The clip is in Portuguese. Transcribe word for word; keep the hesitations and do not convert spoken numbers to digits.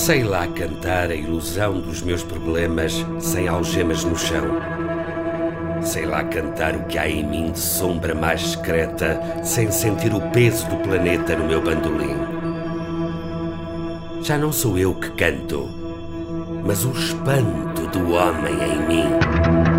Sei lá cantar a ilusão dos meus problemas sem algemas no chão. Sei lá cantar o que há em mim de sombra mais secreta sem sentir o peso do planeta no meu bandolim. Já não sou eu que canto, mas o espanto do homem em mim.